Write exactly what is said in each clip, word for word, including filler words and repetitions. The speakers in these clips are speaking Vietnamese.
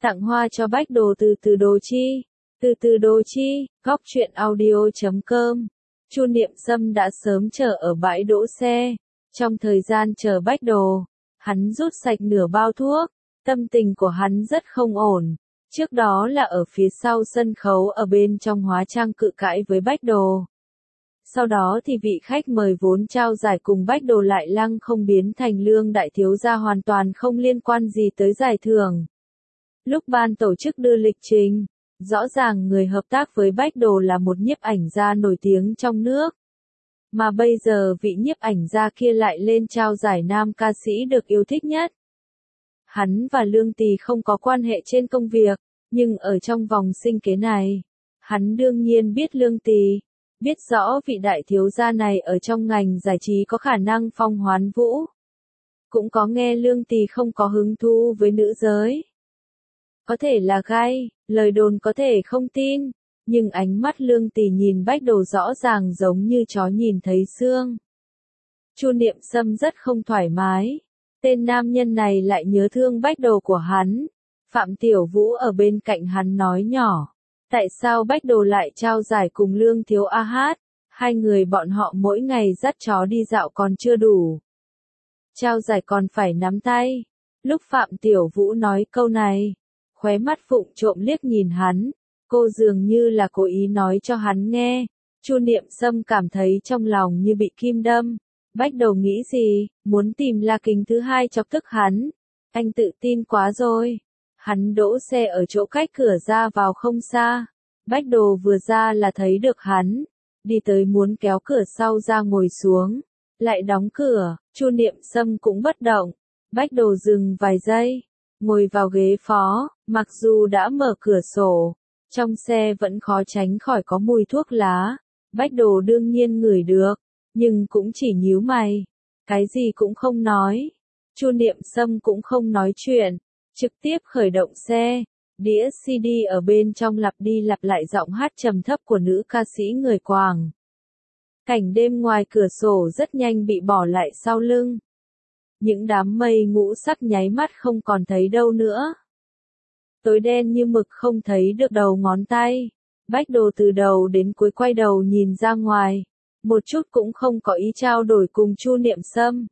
Tặng hoa cho Bách Đồ từ từ Đồ Chi. Từ từ Đồ Chi, góc truyện audio chấm com. Chu Niệm Sâm đã sớm chờ ở bãi đỗ xe. Trong thời gian chờ Bách Đồ, hắn rút sạch nửa bao thuốc. Tâm tình của hắn rất không ổn. Trước đó là ở phía sau sân khấu ở bên trong hóa trang cự cãi với Bách Đồ. Sau đó thì vị khách mời vốn trao giải cùng Bách Đồ lại lăng không biến thành Lương đại thiếu gia hoàn toàn không liên quan gì tới giải thưởng. Lúc ban tổ chức đưa lịch trình, rõ ràng người hợp tác với Bách Đồ là một nhiếp ảnh gia nổi tiếng trong nước. Mà bây giờ vị nhiếp ảnh gia kia lại lên trao giải nam ca sĩ được yêu thích nhất. Hắn và Lương Tì không có quan hệ trên công việc, nhưng ở trong vòng sinh kế này, hắn đương nhiên biết Lương Tì, biết rõ vị đại thiếu gia này ở trong ngành giải trí có khả năng phong hoán vũ. Cũng có nghe Lương Tì không có hứng thú với nữ giới. Có thể là gai, lời đồn có thể không tin, nhưng ánh mắt Lương Tì nhìn Bách Đồ rõ ràng giống như chó nhìn thấy xương. Chu Niệm Sâm rất không thoải mái, tên nam nhân này lại nhớ thương Bách Đồ của hắn. Phạm Tiểu Vũ ở bên cạnh hắn nói nhỏ, tại sao Bách Đồ lại trao giải cùng Lương Thiếu A Hát, hai người bọn họ mỗi ngày dắt chó đi dạo còn chưa đủ. Trao giải còn phải nắm tay. Lúc Phạm Tiểu Vũ nói câu này, khóe mắt Phụng trộm liếc nhìn hắn, cô dường như là cố ý nói cho hắn nghe. Chu Niệm Sâm cảm thấy trong lòng như bị kim đâm. Bách Đồ nghĩ gì, muốn tìm La Kính thứ hai chọc tức hắn. Anh tự tin quá rồi. Hắn đỗ xe ở chỗ cách cửa ra vào không xa. Bách Đồ vừa ra là thấy được hắn. Đi tới muốn kéo cửa sau ra ngồi xuống. Lại đóng cửa, Chu Niệm Sâm cũng bất động. Bách Đồ dừng vài giây. Ngồi vào ghế phó, mặc dù đã mở cửa sổ. Trong xe vẫn khó tránh khỏi có mùi thuốc lá. Bách Đồ đương nhiên ngửi được. Nhưng cũng chỉ nhíu mày. Cái gì cũng không nói. Chu Niệm Sâm cũng không nói chuyện. Trực tiếp khởi động xe, đĩa xê đê ở bên trong lặp đi lặp lại giọng hát trầm thấp của nữ ca sĩ người Quảng. Cảnh đêm ngoài cửa sổ rất nhanh bị bỏ lại sau lưng. Những đám mây ngũ sắc nháy mắt không còn thấy đâu nữa. Tối đen như mực không thấy được đầu ngón tay. Bách Đồ từ đầu đến cuối quay đầu nhìn ra ngoài. Một chút cũng không có ý trao đổi cùng Chu Niệm Sâm.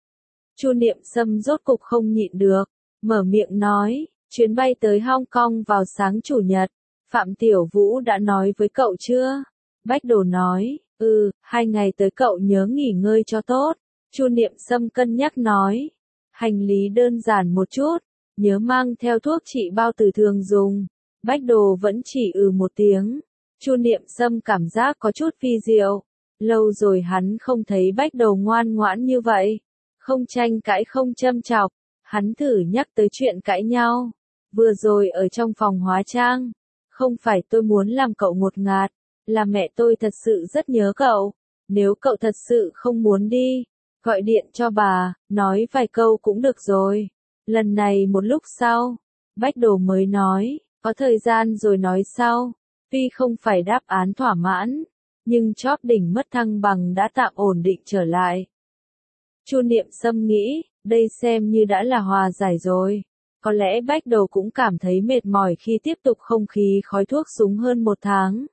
Chu Niệm Sâm rốt cục không nhịn được. Mở miệng nói, chuyến bay tới Hong Kong vào sáng chủ nhật, Phạm Tiểu Vũ đã nói với cậu chưa? Bách Đồ nói, ừ, hai ngày tới cậu nhớ nghỉ ngơi cho tốt. Chu Niệm Sâm cân nhắc nói, hành lý đơn giản một chút, nhớ mang theo thuốc trị bao tử thường dùng. Bách Đồ vẫn chỉ ừ một tiếng. Chu Niệm Sâm cảm giác có chút phi diệu. Lâu rồi hắn không thấy Bách Đồ ngoan ngoãn như vậy. Không tranh cãi không châm chọc. Hắn thử nhắc tới chuyện cãi nhau. Vừa rồi ở trong phòng hóa trang. Không phải tôi muốn làm cậu ngột ngạt. Là mẹ tôi thật sự rất nhớ cậu. Nếu cậu thật sự không muốn đi, gọi điện cho bà, nói vài câu cũng được rồi. Lần này một lúc sau, Bách Đồ mới nói, có thời gian rồi nói sau. Tuy không phải đáp án thỏa mãn, nhưng chóp đỉnh mất thăng bằng đã tạm ổn định trở lại. Chu Niệm Sâm nghĩ, đây xem như đã là hòa giải rồi. Có lẽ Bách Đồ cũng cảm thấy mệt mỏi khi tiếp tục không khí khói thuốc súng hơn một tháng.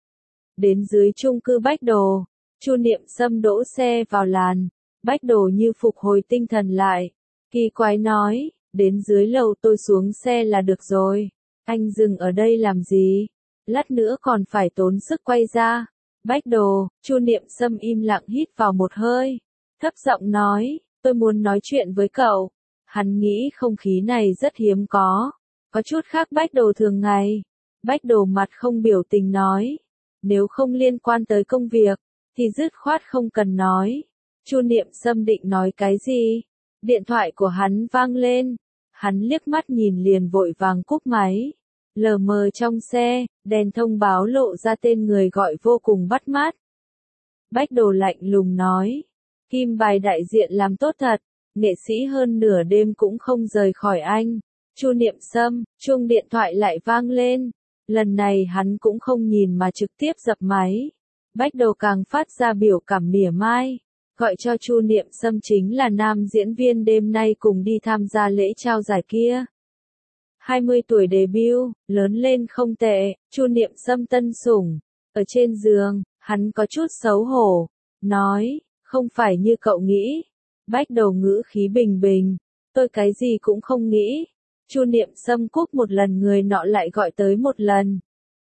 Đến dưới chung cư Bách Đồ, Chu Niệm Sâm đỗ xe vào làn. Bách Đồ như phục hồi tinh thần lại. Kỳ quái nói, đến dưới lầu tôi xuống xe là được rồi. Anh dừng ở đây làm gì? Lát nữa còn phải tốn sức quay ra. Bách Đồ, Chu Niệm Sâm im lặng hít vào một hơi. Thấp giọng nói, tôi muốn nói chuyện với cậu. Hắn nghĩ không khí này rất hiếm có. Có chút khác Bách Đồ thường ngày. Bách Đồ mặt không biểu tình nói. Nếu không liên quan tới công việc, thì dứt khoát không cần nói. Chu Niệm Sâm định nói cái gì? Điện thoại của hắn vang lên. Hắn liếc mắt nhìn liền vội vàng cúp máy. Lờ mờ trong xe, đèn thông báo lộ ra tên người gọi vô cùng bắt mắt. Bách Đồ lạnh lùng nói. Kim bài đại diện làm tốt thật. Nghệ sĩ hơn nửa đêm cũng không rời khỏi anh. Chu Niệm Sâm, chuông điện thoại lại vang lên. Lần này hắn cũng không nhìn mà trực tiếp dập máy. Bách Đồ càng phát ra biểu cảm mỉa mai. Gọi cho Chu Niệm Sâm chính là nam diễn viên đêm nay cùng đi tham gia lễ trao giải kia. hai mươi tuổi debut, lớn lên không tệ, Chu Niệm Sâm tân sủng. Ở trên giường, hắn có chút xấu hổ, nói, không phải như cậu nghĩ. Bách Đầu ngữ khí bình bình, tôi cái gì cũng không nghĩ. Chu Niệm Sâm cúp một lần người nọ lại gọi tới một lần.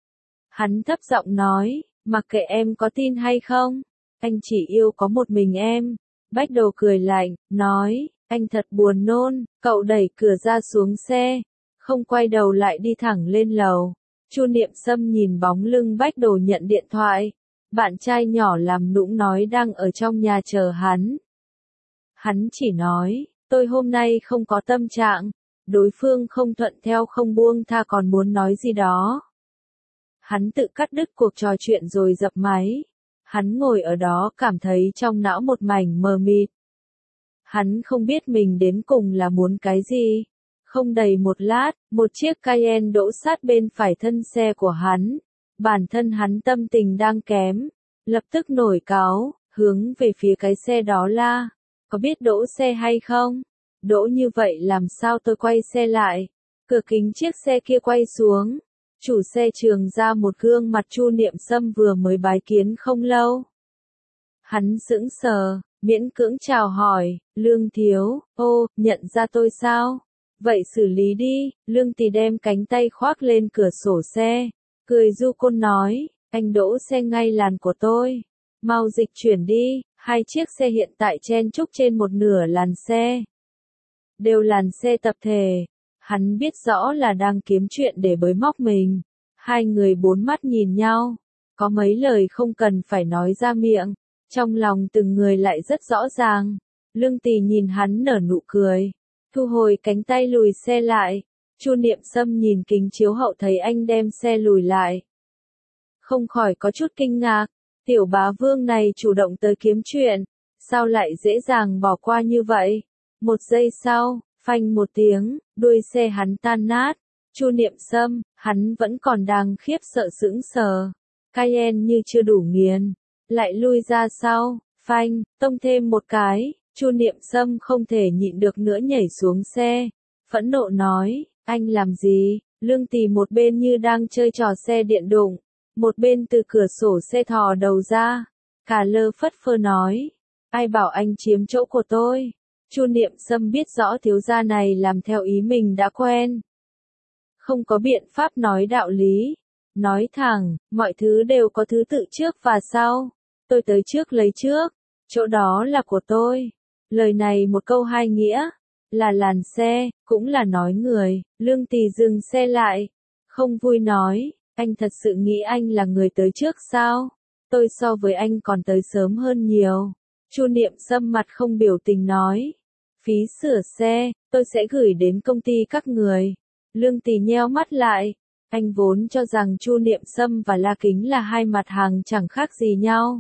Hắn thấp giọng nói, mặc kệ em có tin hay không, anh chỉ yêu có một mình em. Bách Đầu cười lạnh, nói, anh thật buồn nôn, cậu đẩy cửa ra xuống xe, không quay đầu lại đi thẳng lên lầu. Chu Niệm Sâm nhìn bóng lưng Bách Đầu nhận điện thoại. Bạn trai nhỏ làm nũng nói đang ở trong nhà chờ hắn. Hắn chỉ nói, tôi hôm nay không có tâm trạng. Đối phương không thuận theo không buông tha còn muốn nói gì đó. Hắn tự cắt đứt cuộc trò chuyện rồi dập máy. Hắn ngồi ở đó cảm thấy trong não một mảnh mờ mịt. Hắn không biết mình đến cùng là muốn cái gì. Không đầy một lát, một chiếc Cayenne đỗ sát bên phải thân xe của hắn. Bản thân hắn tâm tình đang kém. Lập tức nổi cáu, hướng về phía cái xe đó la. Có biết đỗ xe hay không? Đỗ như vậy làm sao tôi quay xe lại? Cửa kính chiếc xe kia quay xuống. Chủ xe trường ra một gương mặt Chu Niệm Sâm vừa mới bái kiến không lâu. Hắn sững sờ, miễn cưỡng chào hỏi, Lương thiếu, ô, nhận ra tôi sao? Vậy xử lý đi. Lương Tì đem cánh tay khoác lên cửa sổ xe, cười du côn nói, anh đỗ xe ngay làn của tôi. Mau dịch chuyển đi. Hai chiếc xe hiện tại chen chúc trên một nửa làn xe. Đều làn xe tập thể. Hắn biết rõ là đang kiếm chuyện để bới móc mình. Hai người bốn mắt nhìn nhau. Có mấy lời không cần phải nói ra miệng. Trong lòng từng người lại rất rõ ràng. Lương Tì nhìn hắn nở nụ cười. Thu hồi cánh tay lùi xe lại. Chu Niệm Sâm nhìn kính chiếu hậu thấy anh đem xe lùi lại. Không khỏi có chút kinh ngạc. Tiểu bá vương này chủ động tới kiếm chuyện. Sao lại dễ dàng bỏ qua như vậy? Một giây sau, phanh một tiếng, đuôi xe hắn tan nát. Chu Niệm Sâm, hắn vẫn còn đang khiếp sợ sững sờ. Cayenne như chưa đủ nghiền. Lại lui ra sau, phanh, tông thêm một cái. Chu Niệm Sâm không thể nhịn được nữa nhảy xuống xe. Phẫn nộ nói, anh làm gì? Lương Tì một bên như đang chơi trò xe điện đụng. Một bên từ cửa sổ xe thò đầu ra. Cà lơ phất phơ nói, ai bảo anh chiếm chỗ của tôi? Chu Niệm Sâm biết rõ thiếu gia này làm theo ý mình đã quen. Không có biện pháp nói đạo lý. Nói thẳng, mọi thứ đều có thứ tự trước và sau. Tôi tới trước lấy trước. Chỗ đó là của tôi. Lời này một câu hai nghĩa. Là làn xe, cũng là nói người. Lương Tì dừng xe lại. Không vui nói, anh thật sự nghĩ anh là người tới trước sao? Tôi so với anh còn tới sớm hơn nhiều. Chu Niệm Sâm mặt không biểu tình nói. Phí sửa xe, tôi sẽ gửi đến công ty các người. Lương Tì nheo mắt lại. Anh vốn cho rằng Chu Niệm Sâm và La Kính là hai mặt hàng chẳng khác gì nhau.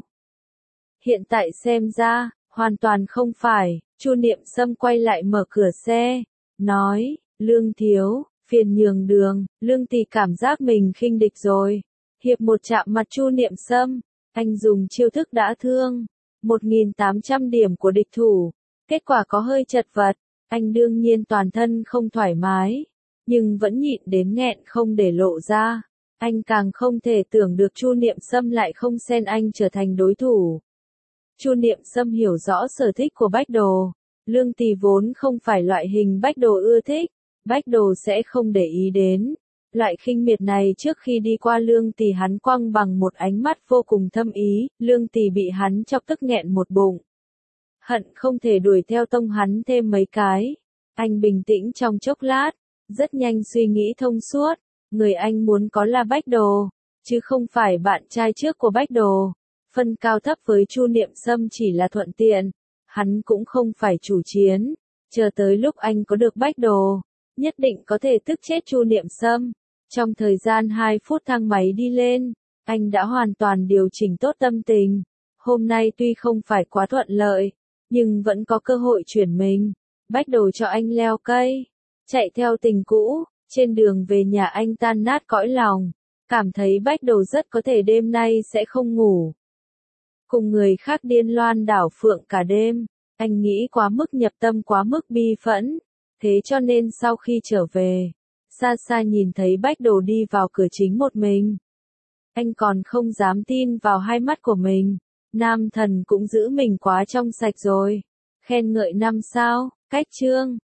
Hiện tại xem ra, hoàn toàn không phải. Chu Niệm Sâm quay lại mở cửa xe. Nói, Lương thiếu, phiền nhường đường. Lương Tì cảm giác mình khinh địch rồi. Hiệp một chạm mặt Chu Niệm Sâm. Anh dùng chiêu thức đã thương. một nghìn tám trăm điểm của địch thủ. Kết quả có hơi chật vật. Anh đương nhiên toàn thân không thoải mái. Nhưng vẫn nhịn đến nghẹn không để lộ ra. Anh càng không thể tưởng được Chu Niệm Sâm lại không xem anh trở thành đối thủ. Chu Niệm Sâm hiểu rõ sở thích của Bách Đồ. Lương Tì vốn không phải loại hình Bách Đồ ưa thích. Bách Đồ sẽ không để ý đến. Loại khinh miệt này trước khi đi qua Lương Tì hắn quăng bằng một ánh mắt vô cùng thâm ý. Lương Tì bị hắn chọc tức nghẹn một bụng. Hận không thể đuổi theo tông hắn thêm mấy cái. Anh bình tĩnh trong chốc lát. Rất nhanh suy nghĩ thông suốt. Người anh muốn có là Bách Đồ. Chứ không phải bạn trai trước của Bách Đồ. Phân cao thấp với Chu Niệm Sâm chỉ là thuận tiện. Hắn cũng không phải chủ chiến. Chờ tới lúc anh có được Bách Đồ. Nhất định có thể tức chết Chu Niệm Sâm. Trong thời gian hai phút thang máy đi lên. Anh đã hoàn toàn điều chỉnh tốt tâm tình. Hôm nay tuy không phải quá thuận lợi. Nhưng vẫn có cơ hội chuyển mình. Bách Đồ cho anh leo cây. Chạy theo tình cũ. Trên đường về nhà anh tan nát cõi lòng. Cảm thấy Bách Đồ rất có thể đêm nay sẽ không ngủ. Cùng người khác điên loan đảo phượng cả đêm. Anh nghĩ quá mức nhập tâm quá mức bi phẫn. Thế cho nên sau khi trở về. xa xa nhìn thấy Bách Đồ đi vào cửa chính một mình. Anh còn không dám tin vào hai mắt của mình. Nam thần cũng giữ mình quá trong sạch rồi. Khen ngợi năm sao, cách chương.